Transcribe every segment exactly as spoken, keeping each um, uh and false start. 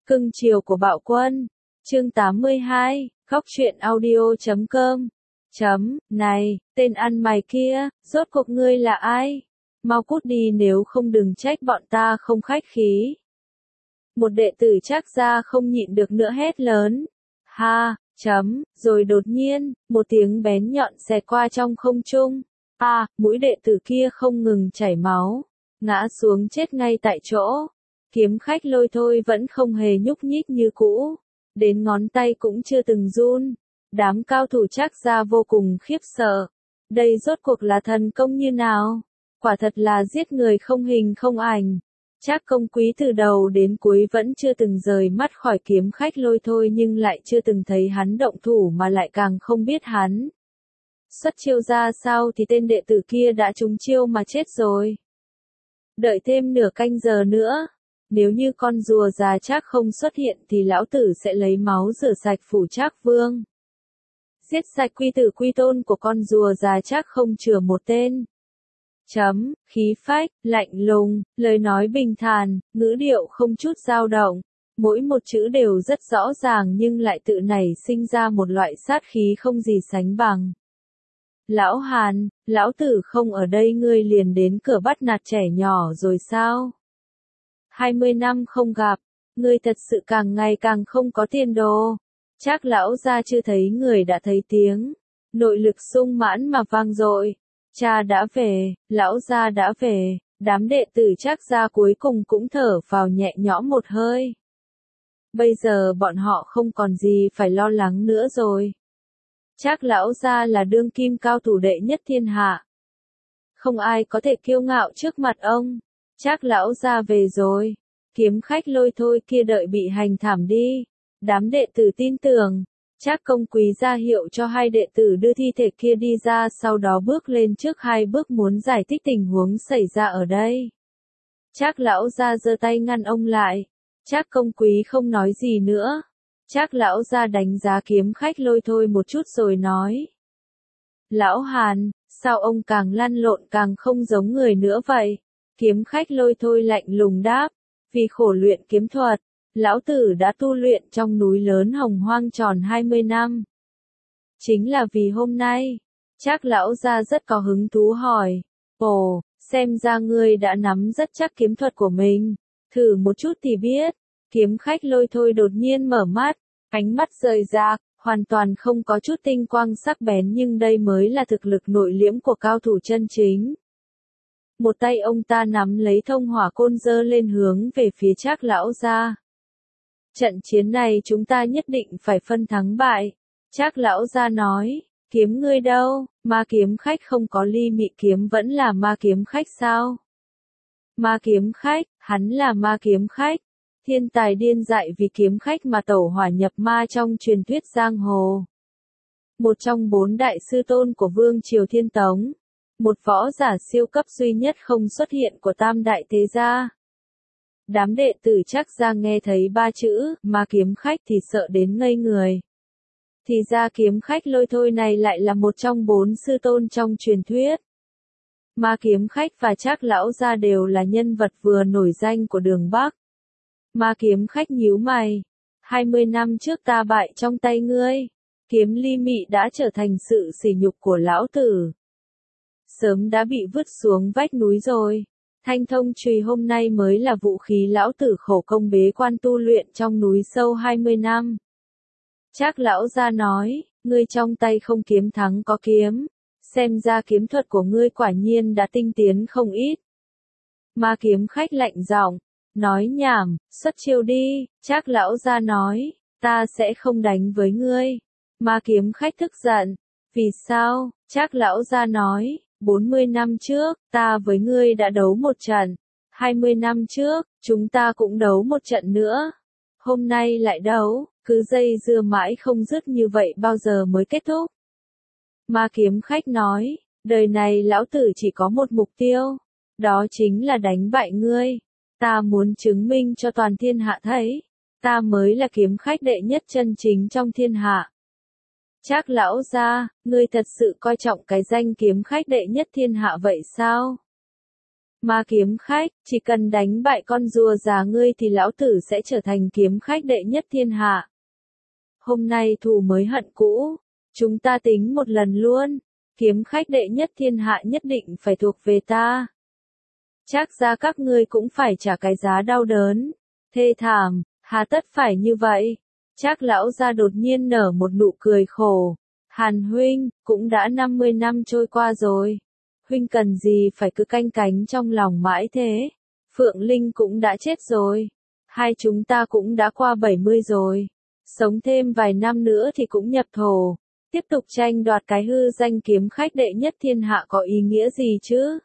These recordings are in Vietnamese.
Cưng chiều của Bạo Quân. Chương tám mươi hai, khóc chuyện audio chấm com. Chấm, này, tên ăn mày kia, rốt cuộc ngươi là ai? Mau cút đi nếu không đừng trách bọn ta không khách khí. Một đệ tử Trác gia không nhịn được nữa hét lớn. Ha, chấm, rồi đột nhiên, một tiếng bén nhọn xẹt qua trong không trung. À, mũi đệ tử kia không ngừng chảy máu, ngã xuống chết ngay tại chỗ. Kiếm khách Lôi Thôi vẫn không hề nhúc nhích như cũ, đến ngón tay cũng chưa từng run. Đám cao thủ Trác gia vô cùng khiếp sợ. Đây rốt cuộc là thần công như nào? Quả thật là giết người không hình không ảnh. Trác Công Quý từ đầu đến cuối vẫn chưa từng rời mắt khỏi kiếm khách Lôi Thôi, nhưng lại chưa từng thấy hắn động thủ mà lại càng không biết hắn xuất chiêu ra sao thì tên đệ tử kia đã trúng chiêu mà chết rồi. Đợi thêm nửa canh giờ nữa, nếu như con rùa già Trác không xuất hiện thì lão tử sẽ lấy máu rửa sạch phủ Trác Vương. Giết sạch quy tử quy tôn của con rùa già Trác không chừa một tên. Chấm, khí phách, lạnh lùng, lời nói bình thản, ngữ điệu không chút dao động. Mỗi một chữ đều rất rõ ràng nhưng lại tự nảy sinh ra một loại sát khí không gì sánh bằng. Lão Hàn, lão tử không ở đây ngươi liền đến cửa bắt nạt trẻ nhỏ rồi sao? Hai mươi năm không gặp, ngươi thật sự càng ngày càng không có tiền đồ. Trác lão gia chưa thấy người đã thấy tiếng, nội lực sung mãn mà vang dội. Cha đã về, lão gia đã về, đám đệ tử Trác gia cuối cùng cũng thở vào nhẹ nhõm một hơi. Bây giờ bọn họ không còn gì phải lo lắng nữa rồi. Trác lão gia là đương kim cao thủ đệ nhất thiên hạ. Không ai có thể kiêu ngạo trước mặt ông. Trác lão gia về rồi. Kiếm khách Lôi Thôi kia đợi bị hành thảm đi. Đám đệ tử tin tưởng. Trác Công Quý ra hiệu cho hai đệ tử đưa thi thể kia đi ra, sau đó bước lên trước hai bước muốn giải thích tình huống xảy ra ở đây. Trác lão gia giơ tay ngăn ông lại. Trác Công Quý không nói gì nữa. Trác lão gia đánh giá kiếm khách Lôi Thôi một chút rồi nói. Lão Hàn, sao ông càng lăn lộn càng không giống người nữa vậy? Kiếm khách Lôi Thôi lạnh lùng đáp. Vì khổ luyện kiếm thuật, lão tử đã tu luyện trong núi lớn Hồng Hoang tròn hai mươi năm. Chính là vì hôm nay. Trác lão gia rất có hứng thú hỏi. Ồ, xem ra ngươi đã nắm rất chắc kiếm thuật của mình. Thử một chút thì biết. Kiếm khách Lôi Thôi đột nhiên mở mắt, ánh mắt rời rạc, hoàn toàn không có chút tinh quang sắc bén, nhưng đây mới là thực lực nội liễm của cao thủ chân chính. Một tay ông ta nắm lấy thông hỏa côn giơ lên hướng về phía Trác lão gia. Trận chiến này chúng ta nhất định phải phân thắng bại. Trác lão gia nói, kiếm ngươi đâu, ma kiếm khách không có ly mị kiếm vẫn là ma kiếm khách sao? Ma kiếm khách, hắn là ma kiếm khách. Thiên tài điên dại vì kiếm khách mà tẩu hỏa nhập ma trong truyền thuyết giang hồ. Một trong bốn đại sư tôn của Vương Triều Thiên Tống. Một võ giả siêu cấp duy nhất không xuất hiện của tam đại thế gia. Đám đệ tử Trác gia nghe thấy ba chữ, ma kiếm khách thì sợ đến ngây người. Thì ra kiếm khách Lôi Thôi này lại là một trong bốn sư tôn trong truyền thuyết. Ma kiếm khách và Trác lão gia đều là nhân vật vừa nổi danh của đường Bắc. Ma kiếm khách nhíu mày. Hai mươi năm trước ta bại trong tay ngươi. Kiếm ly mị đã trở thành sự sỉ nhục của lão tử. Sớm đã bị vứt xuống vách núi rồi. Thanh thông chùy hôm nay mới là vũ khí lão tử khổ công bế quan tu luyện trong núi sâu hai mươi năm. Trác lão gia nói, ngươi trong tay không kiếm thắng có kiếm. Xem ra kiếm thuật của ngươi quả nhiên đã tinh tiến không ít. Ma kiếm khách lạnh giọng, nói nhảm, xuất chiêu đi. Trác lão gia nói, ta sẽ không đánh với ngươi. Ma kiếm khách tức giận, vì sao? Trác lão gia nói, bốn mươi năm trước, ta với ngươi đã đấu một trận. hai mươi năm trước, chúng ta cũng đấu một trận nữa. Hôm nay lại đấu, cứ dây dưa mãi không dứt như vậy bao giờ mới kết thúc? Ma kiếm khách nói, đời này lão tử chỉ có một mục tiêu. Đó chính là đánh bại ngươi. Ta muốn chứng minh cho toàn thiên hạ thấy. Ta mới là kiếm khách đệ nhất chân chính trong thiên hạ. Trác lão gia, ngươi thật sự coi trọng cái danh kiếm khách đệ nhất thiên hạ vậy sao? Ma kiếm khách, chỉ cần đánh bại con rùa già ngươi thì lão tử sẽ trở thành kiếm khách đệ nhất thiên hạ. Hôm nay thù mới hận cũ, chúng ta tính một lần luôn, kiếm khách đệ nhất thiên hạ nhất định phải thuộc về ta. Trác gia các ngươi cũng phải trả cái giá đau đớn, thê thảm, hà tất phải như vậy. Trác lão gia đột nhiên nở một nụ cười khổ. Hàn huynh, cũng đã năm mươi năm trôi qua rồi. Huynh cần gì phải cứ canh cánh trong lòng mãi thế. Phượng Linh cũng đã chết rồi. Hai chúng ta cũng đã qua bảy mươi rồi. Sống thêm vài năm nữa thì cũng nhập thổ. Tiếp tục tranh đoạt cái hư danh kiếm khách đệ nhất thiên hạ có ý nghĩa gì chứ?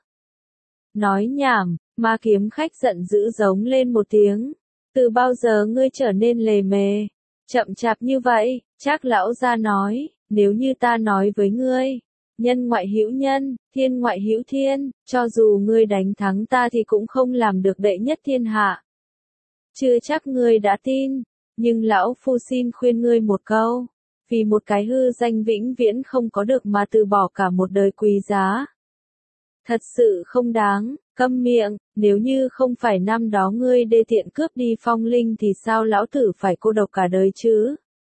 Nói nhảm, ma kiếm khách giận dữ giống lên một tiếng. Từ bao giờ ngươi trở nên lề mề, chậm chạp như vậy? Trác lão gia nói, nếu như ta nói với ngươi, nhân ngoại hữu nhân, thiên ngoại hữu thiên, cho dù ngươi đánh thắng ta thì cũng không làm được đệ nhất thiên hạ. Chưa chắc ngươi đã tin, nhưng lão phu xin khuyên ngươi một câu, vì một cái hư danh vĩnh viễn không có được mà từ bỏ cả một đời quý giá. Thật sự không đáng, câm miệng, nếu như không phải năm đó ngươi đê tiện cướp đi phong linh thì sao lão tử phải cô độc cả đời chứ?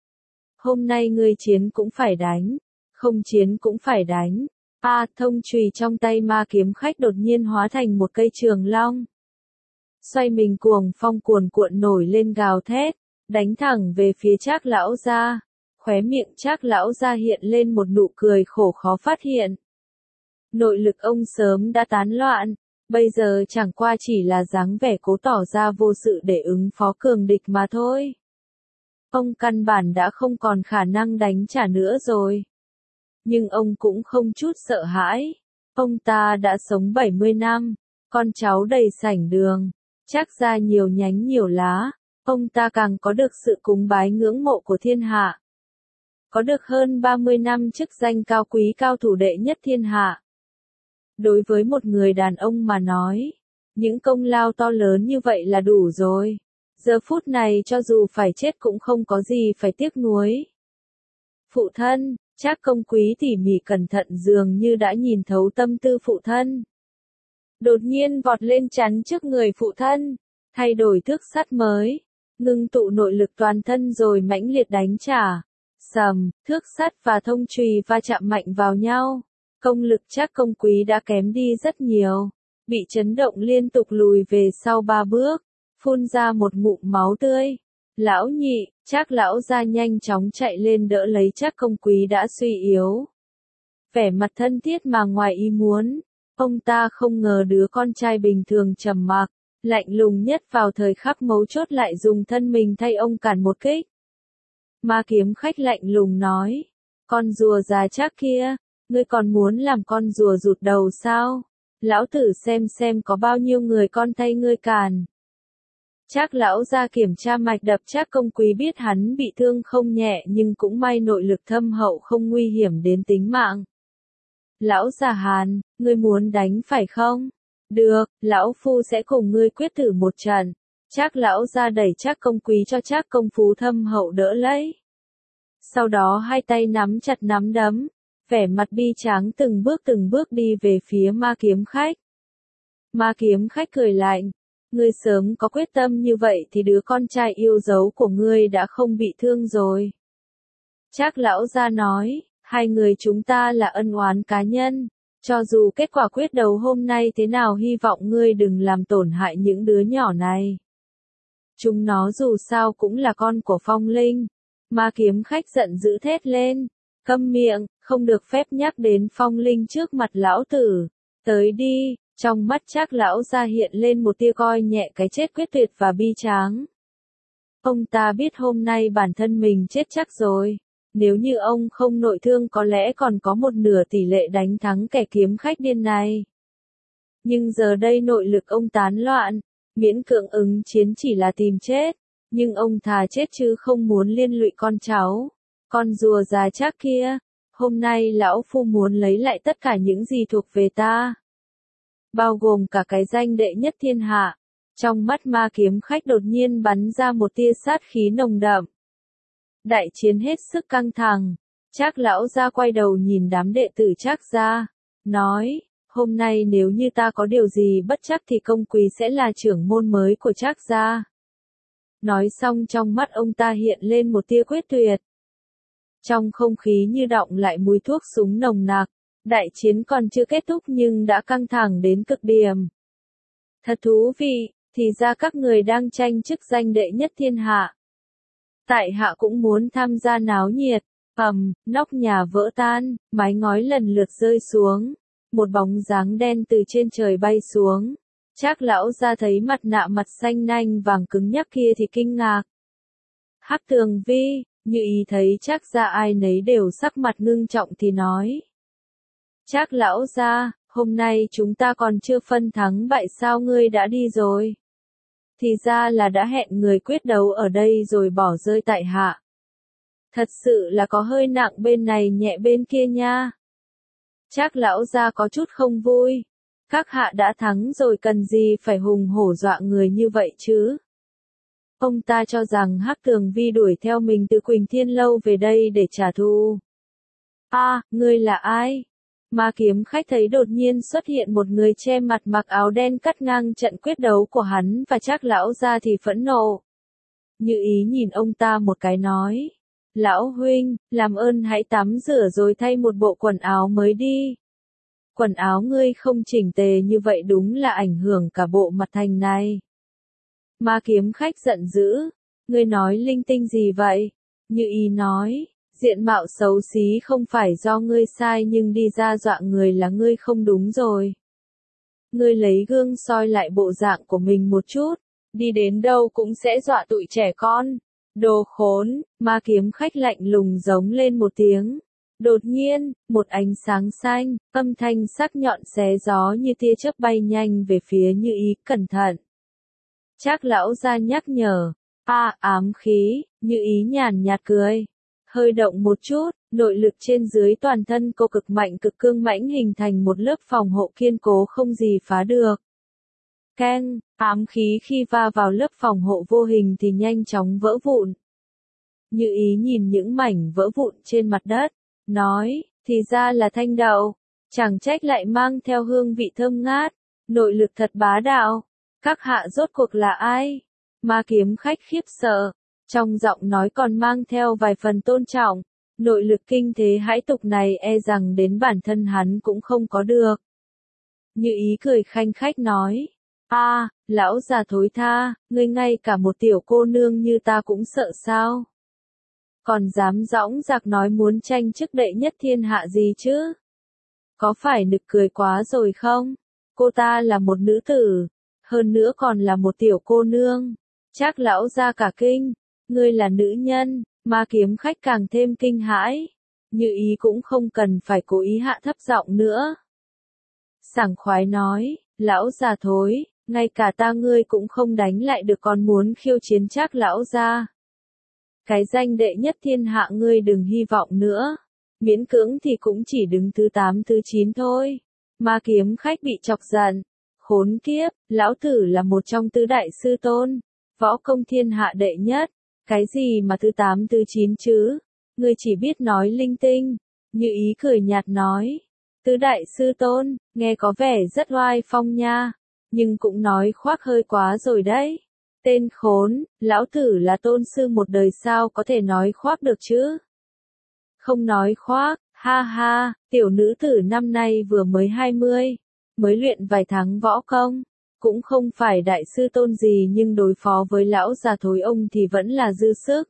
Hôm nay ngươi chiến cũng phải đánh, không chiến cũng phải đánh. A, à, thông chùy trong tay ma kiếm khách đột nhiên hóa thành một cây trường long. Xoay mình cuồng phong cuồn cuộn nổi lên gào thét, đánh thẳng về phía Trác lão gia. Khóe miệng Trác lão gia hiện lên một nụ cười khổ khó phát hiện. Nội lực ông sớm đã tán loạn, bây giờ chẳng qua chỉ là dáng vẻ cố tỏ ra vô sự để ứng phó cường địch mà thôi. Ông căn bản đã không còn khả năng đánh trả nữa rồi. Nhưng ông cũng không chút sợ hãi. Ông ta đã sống bảy mươi năm, con cháu đầy sảnh đường, Trác gia nhiều nhánh nhiều lá, ông ta càng có được sự cúng bái ngưỡng mộ của thiên hạ. Có được hơn ba mươi năm chức danh cao quý cao thủ đệ nhất thiên hạ. Đối với một người đàn ông mà nói, những công lao to lớn như vậy là đủ rồi. Giờ phút này cho dù phải chết cũng không có gì phải tiếc nuối. Phụ thân, Trác Công Quý tỉ mỉ cẩn thận dường như đã nhìn thấu tâm tư phụ thân. Đột nhiên vọt lên chắn trước người phụ thân, thay đổi thước sắt mới, ngưng tụ nội lực toàn thân rồi mãnh liệt đánh trả. Sầm, thước sắt và thông chùy va chạm mạnh vào nhau. Công lực Trác Công Quý đã kém đi rất nhiều, bị chấn động liên tục lùi về sau ba bước, phun ra một ngụm máu tươi. Lão nhị, Trác lão gia nhanh chóng chạy lên đỡ lấy Trác Công Quý đã suy yếu. Vẻ mặt thân thiết mà ngoài ý muốn, ông ta không ngờ đứa con trai bình thường trầm mặc, lạnh lùng nhất vào thời khắc mấu chốt lại dùng thân mình thay ông cản một kích. Ma kiếm khách lạnh lùng nói, con rùa già Trác kia, ngươi còn muốn làm con rùa rụt đầu sao? Lão tử xem xem có bao nhiêu người con thay ngươi càn. Trác lão gia kiểm tra mạch đập Trác Công Quý biết hắn bị thương không nhẹ nhưng cũng may nội lực thâm hậu không nguy hiểm đến tính mạng. Lão già Hàn, ngươi muốn đánh phải không? Được, lão phu sẽ cùng ngươi quyết thử một trận. Trác lão gia đẩy Trác Công Quý cho Trác Công Phú thâm hậu đỡ lấy. Sau đó hai tay nắm chặt nắm đấm, vẻ mặt bi tráng từng bước từng bước đi về phía ma kiếm khách. Ma kiếm khách cười lạnh, ngươi sớm có quyết tâm như vậy thì đứa con trai yêu dấu của ngươi đã không bị thương rồi. Trác lão gia nói, hai người chúng ta là ân oán cá nhân, cho dù kết quả quyết đấu hôm nay thế nào hy vọng ngươi đừng làm tổn hại những đứa nhỏ này. Chúng nó dù sao cũng là con của Phong Linh. Ma kiếm khách giận dữ thét lên, câm miệng, không được phép nhắc đến Phong Linh trước mặt lão tử. Tới đi. Trong mắt Trác lão gia hiện lên một tia coi nhẹ cái chết quyết tuyệt và bi tráng. Ông ta biết hôm nay bản thân mình chết chắc rồi. Nếu như ông không nội thương có lẽ còn có một nửa tỷ lệ đánh thắng kẻ kiếm khách điên này. Nhưng giờ đây nội lực ông tán loạn, miễn cưỡng ứng chiến chỉ là tìm chết. Nhưng ông thà chết chứ không muốn liên lụy con cháu. Con rùa già Trác kia, hôm nay lão phu muốn lấy lại tất cả những gì thuộc về ta. Bao gồm cả cái danh đệ nhất thiên hạ. Trong mắt ma kiếm khách đột nhiên bắn ra một tia sát khí nồng đậm. Đại chiến hết sức căng thẳng. Trác lão gia quay đầu nhìn đám đệ tử Trác gia, nói, hôm nay nếu như ta có điều gì bất trắc thì công quý sẽ là trưởng môn mới của Trác gia. Nói xong trong mắt ông ta hiện lên một tia quyết tuyệt. Trong không khí như đọng lại mùi thuốc súng nồng nặc, đại chiến còn chưa kết thúc nhưng đã căng thẳng đến cực điểm. Thật thú vị, thì ra các người đang tranh chức danh đệ nhất thiên hạ. Tại hạ cũng muốn tham gia náo nhiệt. Ầm, nóc nhà vỡ tan, mái ngói lần lượt rơi xuống, một bóng dáng đen từ trên trời bay xuống. Trác lão gia thấy mặt nạ mặt xanh nanh vàng cứng nhắc kia thì kinh ngạc. Hắc Tường Vi, Như Ý thấy Trác gia ai nấy đều sắc mặt ngưng trọng thì nói. Trác lão gia, hôm nay chúng ta còn chưa phân thắng bại sao ngươi đã đi rồi? Thì ra là đã hẹn người quyết đấu ở đây rồi bỏ rơi tại hạ. Thật sự là có hơi nặng bên này nhẹ bên kia nha. Trác lão gia có chút không vui. Các hạ đã thắng rồi cần gì phải hùng hổ dọa người như vậy chứ? Ông ta cho rằng Hắc Tường Vi đuổi theo mình từ Quỳnh Thiên Lâu về đây để trả thù. A, à, ngươi là ai? Ma Kiếm Khách thấy đột nhiên xuất hiện một người che mặt mặc áo đen cắt ngang trận quyết đấu của hắn và Trác lão gia thì phẫn nộ. Như Ý nhìn ông ta một cái nói. Lão huynh, làm ơn hãy tắm rửa rồi thay một bộ quần áo mới đi. Quần áo ngươi không chỉnh tề như vậy đúng là ảnh hưởng cả bộ mặt thành này. Ma Kiếm Khách giận dữ. Ngươi nói linh tinh gì vậy? Như Ý nói, diện mạo xấu xí không phải do ngươi sai nhưng đi ra dọa người là ngươi không đúng rồi. Ngươi lấy gương soi lại bộ dạng của mình một chút, đi đến đâu cũng sẽ dọa tụi trẻ con. Đồ khốn, Ma Kiếm Khách lạnh lùng giống lên một tiếng. Đột nhiên, một ánh sáng xanh, âm thanh sắc nhọn xé gió như tia chớp bay nhanh về phía Như Ý, cẩn thận. Trác lão gia nhắc nhở. A, à, ám khí, Như Ý nhàn nhạt cười. Hơi động một chút, nội lực trên dưới toàn thân cô cực mạnh cực cương mãnh hình thành một lớp phòng hộ kiên cố không gì phá được. Keng, ám khí khi va vào lớp phòng hộ vô hình thì nhanh chóng vỡ vụn. Như Ý nhìn những mảnh vỡ vụn trên mặt đất, nói, thì ra là thanh đậu, chẳng trách lại mang theo hương vị thơm ngát, nội lực thật bá đạo. Các hạ rốt cuộc là ai? Ma Kiếm Khách khiếp sợ, trong giọng nói còn mang theo vài phần tôn trọng, nội lực kinh thế hãi tục này e rằng đến bản thân hắn cũng không có được. Như Ý cười khanh khách nói. A, à, lão già thối tha, ngươi ngay cả một tiểu cô nương như ta cũng sợ sao? Còn dám dõng dạc nói muốn tranh chức đệ nhất thiên hạ gì chứ? Có phải nực cười quá rồi không? Cô ta là một nữ tử, hơn nữa còn là một tiểu cô nương. Trác lão gia cả kinh, ngươi là nữ nhân, Ma Kiếm Khách càng thêm kinh hãi. Như Ý cũng không cần phải cố ý hạ thấp giọng nữa. Sảng khoái nói, lão già thối, ngay cả ta ngươi cũng không đánh lại được còn muốn khiêu chiến Trác lão gia. Cái danh đệ nhất thiên hạ ngươi đừng hy vọng nữa, miễn cưỡng thì cũng chỉ đứng thứ tám thứ chín thôi. Ma Kiếm Khách bị chọc giận, khốn kiếp, lão tử là một trong tứ đại sư tôn, võ công thiên hạ đệ nhất, cái gì mà thứ tám thứ chín chứ, ngươi chỉ biết nói linh tinh. Như Ý cười nhạt nói, tứ đại sư tôn, nghe có vẻ rất oai phong nha, nhưng cũng nói khoác hơi quá rồi đấy. Tên khốn, lão tử là tôn sư một đời sao có thể nói khoác được chứ? Không nói khoác, ha ha, tiểu nữ tử năm nay vừa mới hai mươi, mới luyện vài tháng võ công, cũng không phải đại sư tôn gì nhưng đối phó với lão già thối ông thì vẫn là dư sức.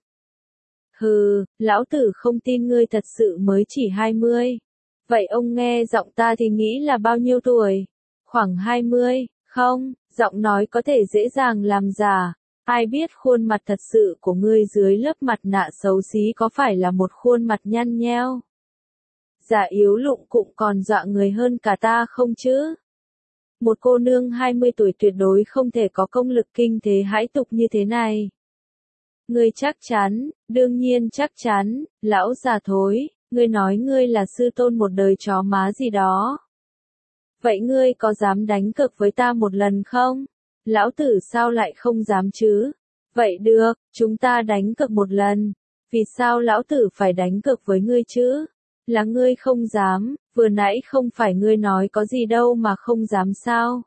Hừ, lão tử không tin ngươi thật sự mới chỉ hai mươi. Vậy ông nghe giọng ta thì nghĩ là bao nhiêu tuổi? Khoảng hai mươi, không, giọng nói có thể dễ dàng làm giả. Ai biết khuôn mặt thật sự của ngươi dưới lớp mặt nạ xấu xí có phải là một khuôn mặt nhăn nheo? Giả yếu lụng cụng còn dọa người hơn cả ta không chứ? Một cô nương hai mươi tuổi tuyệt đối không thể có công lực kinh thế hãi tục như thế này. Ngươi chắc chắn, đương nhiên chắc chắn, lão già thối, ngươi nói ngươi là sư tôn một đời chó má gì đó. Vậy ngươi có dám đánh cược với ta một lần không? Lão tử sao lại không dám chứ? Vậy được, chúng ta đánh cược một lần. Vì sao lão tử phải đánh cược với ngươi chứ? Là ngươi không dám, vừa nãy không phải ngươi nói có gì đâu mà không dám sao.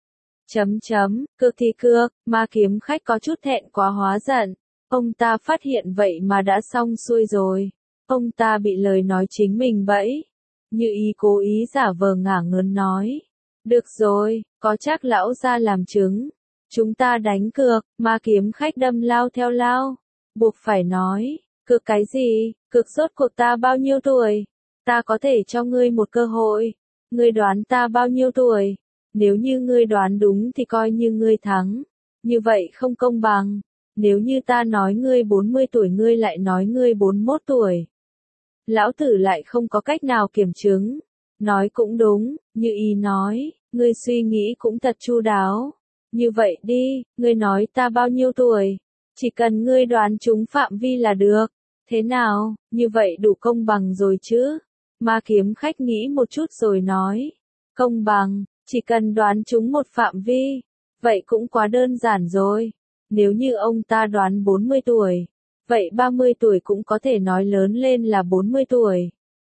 Chấm chấm, cược thì cược, ma kiếm khách có chút thẹn quá hóa giận. Ông ta phát hiện vậy mà đã xong xuôi rồi. Ông ta bị lời nói chính mình bẫy. Như ý cố ý giả vờ ngả ngớn nói. Được rồi, có Trác lão gia làm chứng. Chúng ta đánh cược, ma kiếm khách đâm lao theo lao. Buộc phải nói, cược cái gì, cược rốt cuộc ta bao nhiêu tuổi? Ta có thể cho ngươi một cơ hội. Ngươi đoán ta bao nhiêu tuổi? Nếu như ngươi đoán đúng thì coi như ngươi thắng. Như vậy không công bằng. Nếu như ta nói ngươi bốn mươi tuổi ngươi lại nói ngươi bốn mươi mốt tuổi. Lão tử lại không có cách nào kiểm chứng. Nói cũng đúng, như ý nói, ngươi suy nghĩ cũng thật chu đáo. Như vậy đi, ngươi nói ta bao nhiêu tuổi? Chỉ cần ngươi đoán trúng phạm vi là được. Thế nào, như vậy đủ công bằng rồi chứ? Ma kiếm khách nghĩ một chút rồi nói. Công bằng, chỉ cần đoán trúng một phạm vi. Vậy cũng quá đơn giản rồi. Nếu như ông ta đoán bốn mươi tuổi, vậy ba mươi tuổi cũng có thể nói lớn lên là bốn mươi tuổi.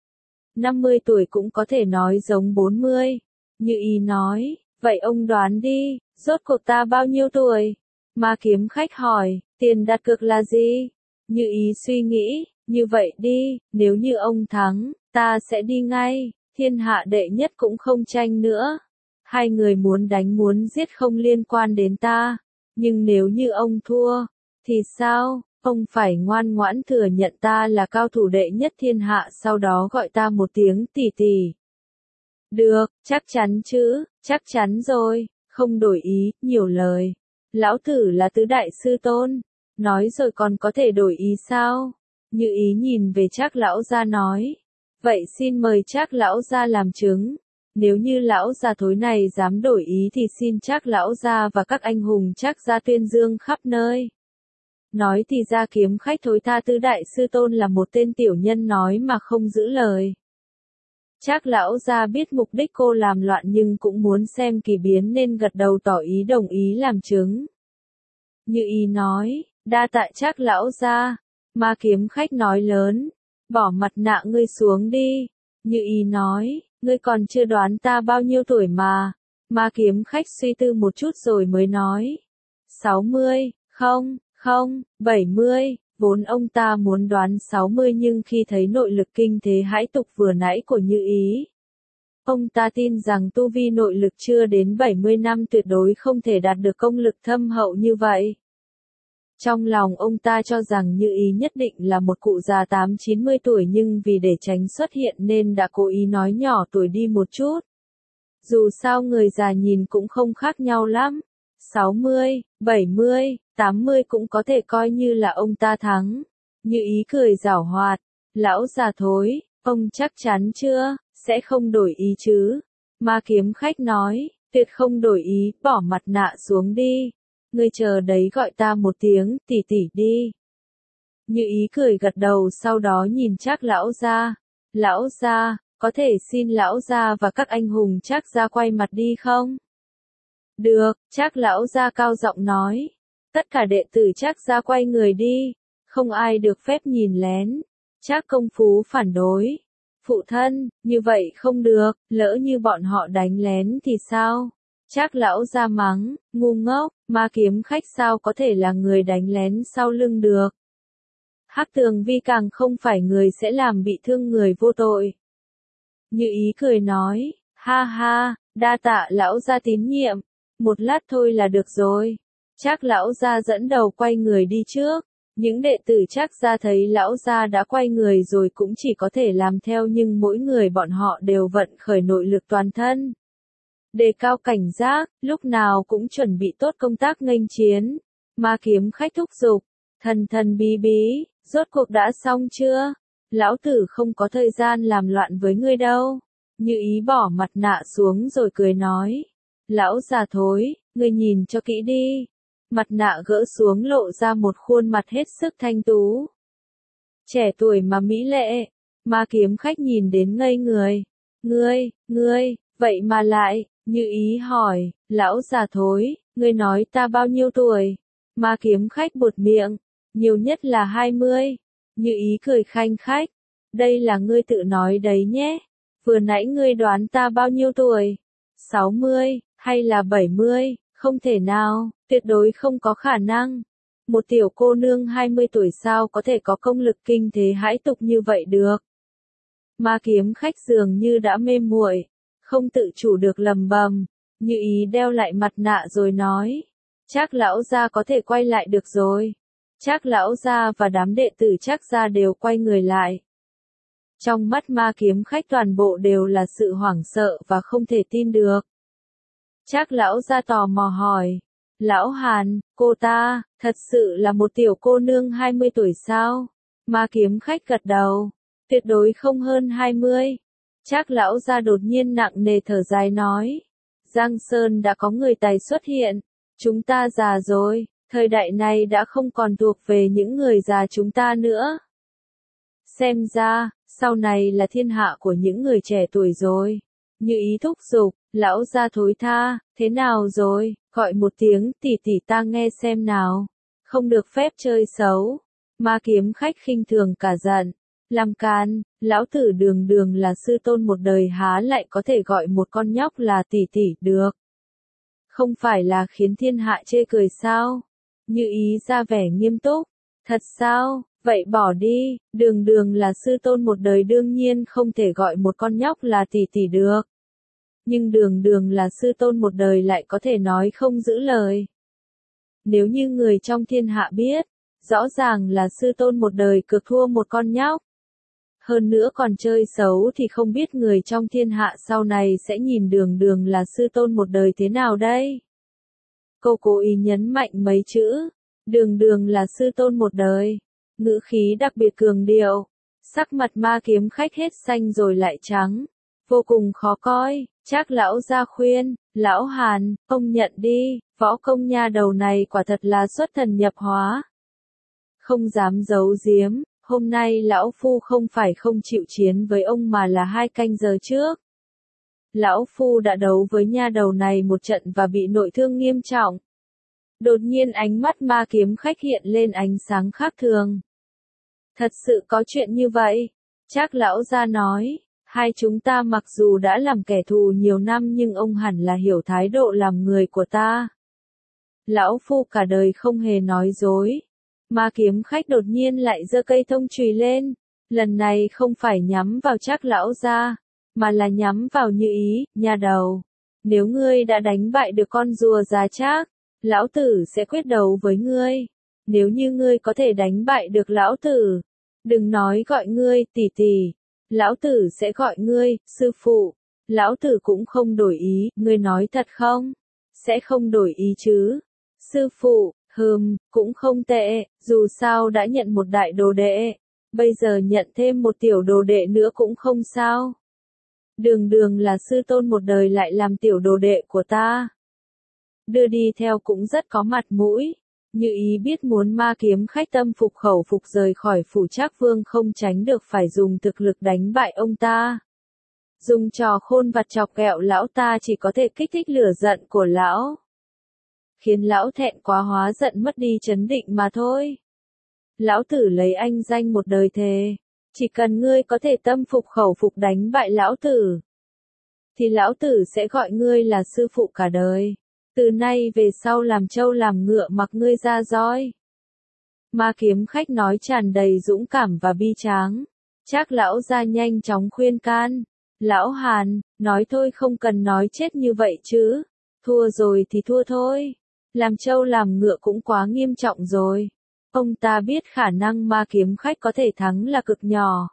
năm mươi tuổi cũng có thể nói giống bốn mươi. Như ý nói, vậy ông đoán đi, rốt cuộc ta bao nhiêu tuổi? Ma kiếm khách hỏi, tiền đặt cược là gì? Như ý suy nghĩ, như vậy đi, nếu như ông thắng, ta sẽ đi ngay, thiên hạ đệ nhất cũng không tranh nữa. Hai người muốn đánh muốn giết không liên quan đến ta. Nhưng nếu như ông thua, thì sao? Ông phải ngoan ngoãn thừa nhận ta là cao thủ đệ nhất thiên hạ, sau đó gọi ta một tiếng tỷ tỷ. Được, chắc chắn chứ, chắc chắn rồi, không đổi ý, nhiều lời. Lão tử là tứ đại sư tôn, nói rồi còn có thể đổi ý sao? Như ý nhìn về Trác lão gia nói. Vậy xin mời Trác lão gia làm chứng. Nếu như lão già thối này dám đổi ý thì xin Trác lão gia và các anh hùng Trác gia tuyên dương khắp nơi. Nói thì ra kiếm khách thối tha tứ đại sư tôn là một tên tiểu nhân nói mà không giữ lời. Trác lão gia biết mục đích cô làm loạn nhưng cũng muốn xem kỳ biến nên gật đầu tỏ ý đồng ý làm chứng. Như ý nói, đa tạ Trác lão gia. Ma kiếm khách nói lớn, bỏ mặt nạ ngươi xuống đi. Như ý nói, ngươi còn chưa đoán ta bao nhiêu tuổi mà. Ma kiếm khách suy tư một chút rồi mới nói. sáu mươi, không, không, bảy mươi, vốn ông ta muốn đoán sáu mươi nhưng khi thấy nội lực kinh thế hãi tục vừa nãy của Như ý. Ông ta tin rằng tu vi nội lực chưa đến bảy mươi năm tuyệt đối không thể đạt được công lực thâm hậu như vậy. Trong lòng ông ta cho rằng Như ý nhất định là một cụ già tám chín mươi tuổi nhưng vì để tránh xuất hiện nên đã cố ý nói nhỏ tuổi đi một chút. Dù sao người già nhìn cũng không khác nhau lắm. sáu mươi, bảy mươi, tám mươi cũng có thể coi như là ông ta thắng. Như ý cười giảo hoạt. Lão già thối, ông chắc chắn chưa, sẽ không đổi ý chứ? Ma kiếm khách nói, tuyệt không đổi ý, bỏ mặt nạ xuống đi. Ngươi chờ đấy gọi ta một tiếng, tỷ tỷ đi. Như ý cười gật đầu sau đó nhìn Trác lão gia. Lão gia, có thể xin lão gia và các anh hùng Trác gia quay mặt đi không? Được, Trác lão gia cao giọng nói. Tất cả đệ tử Trác gia quay người đi, không ai được phép nhìn lén. Trác công phú phản đối. Phụ thân, như vậy không được, lỡ như bọn họ đánh lén thì sao? Trác lão gia mắng, ngu ngốc, ma kiếm khách sao có thể là người đánh lén sau lưng được. Hắc Tường Vi càng không phải người sẽ làm bị thương người vô tội. Như ý cười nói, ha ha, đa tạ lão gia tín nhiệm, một lát thôi là được rồi. Trác lão gia dẫn đầu quay người đi trước. Những đệ tử Trác gia thấy lão gia đã quay người rồi cũng chỉ có thể làm theo nhưng mỗi người bọn họ đều vận khởi nội lực toàn thân. Đề cao cảnh giác, lúc nào cũng chuẩn bị tốt công tác nghênh chiến. Ma kiếm khách thúc giục, thần thần bí bí, rốt cuộc đã xong chưa? Lão tử không có thời gian làm loạn với ngươi đâu. Như ý bỏ mặt nạ xuống rồi cười nói. Lão già thối, ngươi nhìn cho kỹ đi. Mặt nạ gỡ xuống lộ ra một khuôn mặt hết sức thanh tú. Trẻ tuổi mà mỹ lệ. Ma kiếm khách nhìn đến ngây người. Ngươi, ngươi, vậy mà lại, Như ý hỏi, lão già thối, ngươi nói ta bao nhiêu tuổi? Ma kiếm khách buột miệng, nhiều nhất là hai mươi. Như ý cười khanh khách, đây là ngươi tự nói đấy nhé. Vừa nãy ngươi đoán ta bao nhiêu tuổi? sáu mươi, hay là bảy mươi? Không thể nào, tuyệt đối không có khả năng. Một tiểu cô nương hai mươi tuổi sao có thể có công lực kinh thế hãi tục như vậy được? Ma kiếm khách dường như đã mê muội, không tự chủ được lầm bầm, Như Ý đeo lại mặt nạ rồi nói. Trác lão gia có thể quay lại được rồi. Trác lão gia và đám đệ tử Trác gia đều quay người lại. Trong mắt ma kiếm khách toàn bộ đều là sự hoảng sợ và không thể tin được. Trác lão gia tò mò hỏi. Lão Hàn, cô ta, thật sự là một tiểu cô nương hai mươi tuổi sao? Ma kiếm khách gật đầu. Tuyệt đối không hơn hai mươi. Trác lão gia đột nhiên nặng nề thở dài nói. Giang Sơn đã có người tài xuất hiện. Chúng ta già rồi, thời đại này đã không còn thuộc về những người già chúng ta nữa. Xem ra, sau này là thiên hạ của những người trẻ tuổi rồi. Như Ý thúc giục, lão gia thối tha, thế nào rồi, gọi một tiếng tỷ tỷ ta nghe xem nào. Không được phép chơi xấu. Ma kiếm khách khinh thường cả giận. Làm can, lão tử đường đường là sư tôn một đời há lại có thể gọi một con nhóc là tỷ tỷ được. Không phải là khiến thiên hạ chê cười sao? Như Ý ra vẻ nghiêm túc. Thật sao? Vậy bỏ đi, đường đường là sư tôn một đời đương nhiên không thể gọi một con nhóc là tỷ tỷ được. Nhưng đường đường là sư tôn một đời lại có thể nói không giữ lời. Nếu như người trong thiên hạ biết, rõ ràng là sư tôn một đời cược thua một con nhóc. Hơn nữa còn chơi xấu thì không biết người trong thiên hạ sau này sẽ nhìn đường đường là sư tôn một đời thế nào đây? Cô cố ý nhấn mạnh mấy chữ, đường đường là sư tôn một đời, ngữ khí đặc biệt cường điệu, sắc mặt ma kiếm khách hết xanh rồi lại trắng, vô cùng khó coi. Trác lão gia khuyên, lão Hàn, ông nhận đi, võ công nha đầu này quả thật là xuất thần nhập hóa. Không dám giấu giếm. Hôm nay lão phu không phải không chịu chiến với ông mà là hai canh giờ trước. Lão phu đã đấu với nha đầu này một trận và bị nội thương nghiêm trọng. Đột nhiên ánh mắt ma kiếm khách hiện lên ánh sáng khác thường. Thật sự có chuyện như vậy? Trác lão gia nói, hai chúng ta mặc dù đã làm kẻ thù nhiều năm nhưng ông hẳn là hiểu thái độ làm người của ta. Lão phu cả đời không hề nói dối. Ma kiếm khách đột nhiên lại giơ cây thông chùy lên, lần này không phải nhắm vào Trác lão gia, mà là nhắm vào Như Ý, nha đầu. Nếu ngươi đã đánh bại được con rùa già Trác, lão tử sẽ quyết đấu với ngươi. Nếu như ngươi có thể đánh bại được lão tử, đừng nói gọi ngươi tỷ tỷ, lão tử sẽ gọi ngươi sư phụ. Lão tử cũng không đổi ý, ngươi nói thật không? Sẽ không đổi ý chứ? Sư phụ. Hừm, cũng không tệ, dù sao đã nhận một đại đồ đệ, bây giờ nhận thêm một tiểu đồ đệ nữa cũng không sao. Đường đường là sư tôn một đời lại làm tiểu đồ đệ của ta. Đưa đi theo cũng rất có mặt mũi. Như Ý biết muốn ma kiếm khách tâm phục khẩu phục rời khỏi phủ Trác Vương không tránh được phải dùng thực lực đánh bại ông ta. Dùng trò khôn vặt chọc ghẹo lão ta chỉ có thể kích thích lửa giận của lão. Khiến lão thẹn quá hóa giận mất đi trấn định mà thôi. Lão tử lấy anh danh một đời thề, chỉ cần ngươi có thể tâm phục khẩu phục đánh bại lão tử, thì lão tử sẽ gọi ngươi là sư phụ cả đời. Từ nay về sau làm trâu làm ngựa mặc ngươi ra roi. Ma kiếm khách nói tràn đầy dũng cảm và bi tráng. Trác lão gia nhanh chóng khuyên can. Lão Hàn, nói thôi không cần nói chết như vậy chứ. Thua rồi thì thua thôi. Làm trâu làm ngựa cũng quá nghiêm trọng rồi. Ông ta biết khả năng ma kiếm khách có thể thắng là cực nhỏ.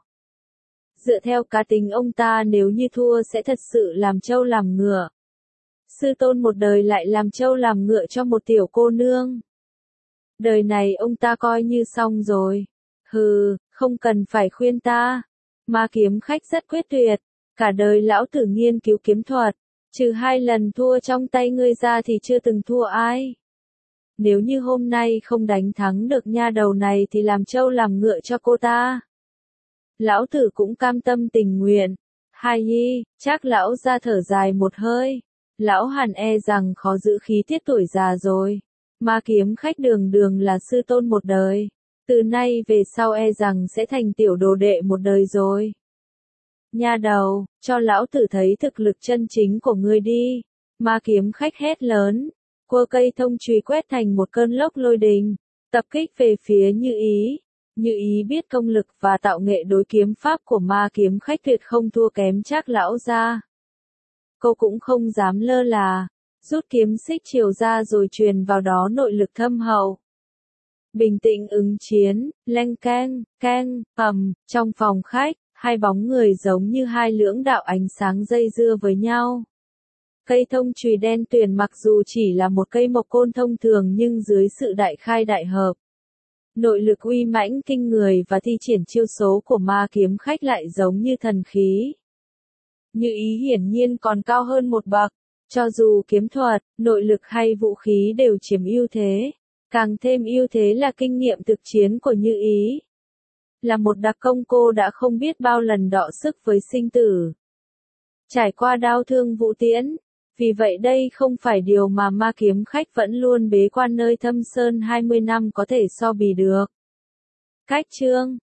Dựa theo cá tính ông ta nếu như thua sẽ thật sự làm trâu làm ngựa. Sư tôn một đời lại làm trâu làm ngựa cho một tiểu cô nương. Đời này ông ta coi như xong rồi. Hừ, không cần phải khuyên ta. Ma kiếm khách rất quyết tuyệt. Cả đời lão tử nghiên cứu kiếm thuật. Trừ hai lần thua trong tay ngươi ra thì chưa từng thua ai. Nếu như hôm nay không đánh thắng được nha đầu này thì làm trâu làm ngựa cho cô ta. Lão tử cũng cam tâm tình nguyện. Hai nhi, Trác lão ra thở dài một hơi. Lão Hàn e rằng khó giữ khí tiết tuổi già rồi. Ma kiếm khách đường đường là sư tôn một đời. Từ nay về sau e rằng sẽ thành tiểu đồ đệ một đời rồi. Nha đầu, cho lão tử thấy thực lực chân chính của ngươi đi. Ma kiếm khách hét lớn, quơ cây thông chùy quét thành một cơn lốc lôi đình, tập kích về phía Như Ý. Như Ý biết công lực và tạo nghệ đối kiếm pháp của ma kiếm khách tuyệt không thua kém Trác lão gia. Cô cũng không dám lơ là, rút kiếm xích chiều ra rồi truyền vào đó nội lực thâm hậu. Bình tĩnh ứng chiến, leng keng, keng, ầm, trong phòng khách, hai bóng người giống như hai lưỡng đạo ánh sáng dây dưa với nhau. Cây thông chùy đen tuyền mặc dù chỉ là một cây mộc côn thông thường nhưng dưới sự đại khai đại hợp, nội lực uy mãnh kinh người và thi triển chiêu số của ma kiếm khách lại giống như thần khí. Như Ý hiển nhiên còn cao hơn một bậc, cho dù kiếm thuật, nội lực hay vũ khí đều chiếm ưu thế, càng thêm ưu thế là kinh nghiệm thực chiến của Như Ý. Là một đặc công cô đã không biết bao lần đọ sức với sinh tử, trải qua đao thương vũ tiễn, vì vậy đây không phải điều mà ma kiếm khách vẫn luôn bế quan nơi thâm sơn hai mươi năm có thể so bì được. Cách chương